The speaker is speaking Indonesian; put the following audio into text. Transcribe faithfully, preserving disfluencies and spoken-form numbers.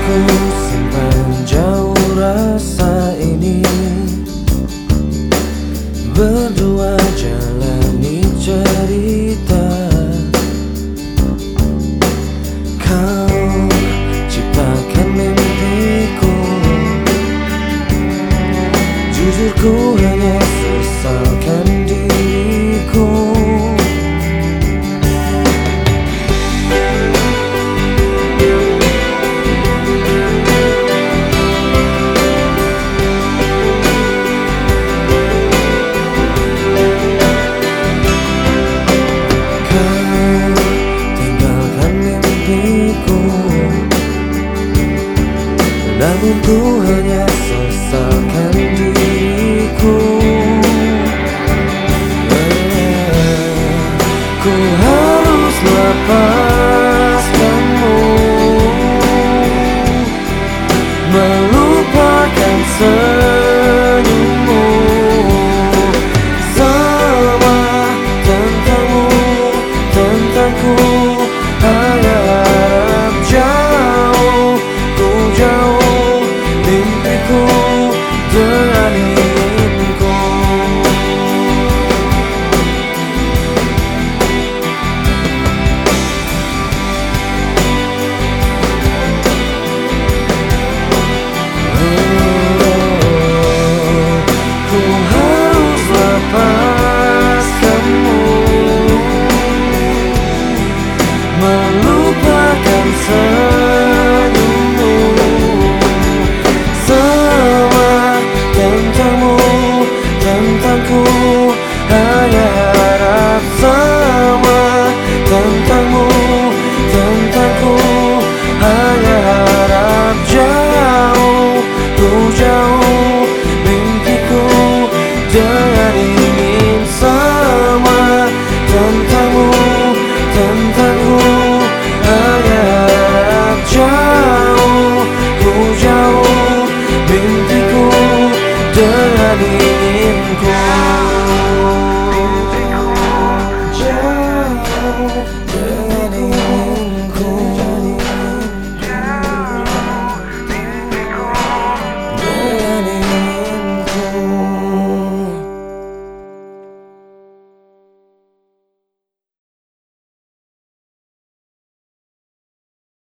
ku simpan jauh rasa ini. Berdua jalani cerita. Kau ciptakan mimpiku. Jujur ku hanya sesalkan diriku. Namun ku hanya sesalkan diriku. Ku harus lepaskanmu, melupakan senyummu. Semua tentangmu, tentangku, hanya harap jauh, ku jauh mimpiku dengan inginku. Ku harus lepaskanmu, melupakan senyummu. Semua tentangmu, tentangku, hanya harap semua tentang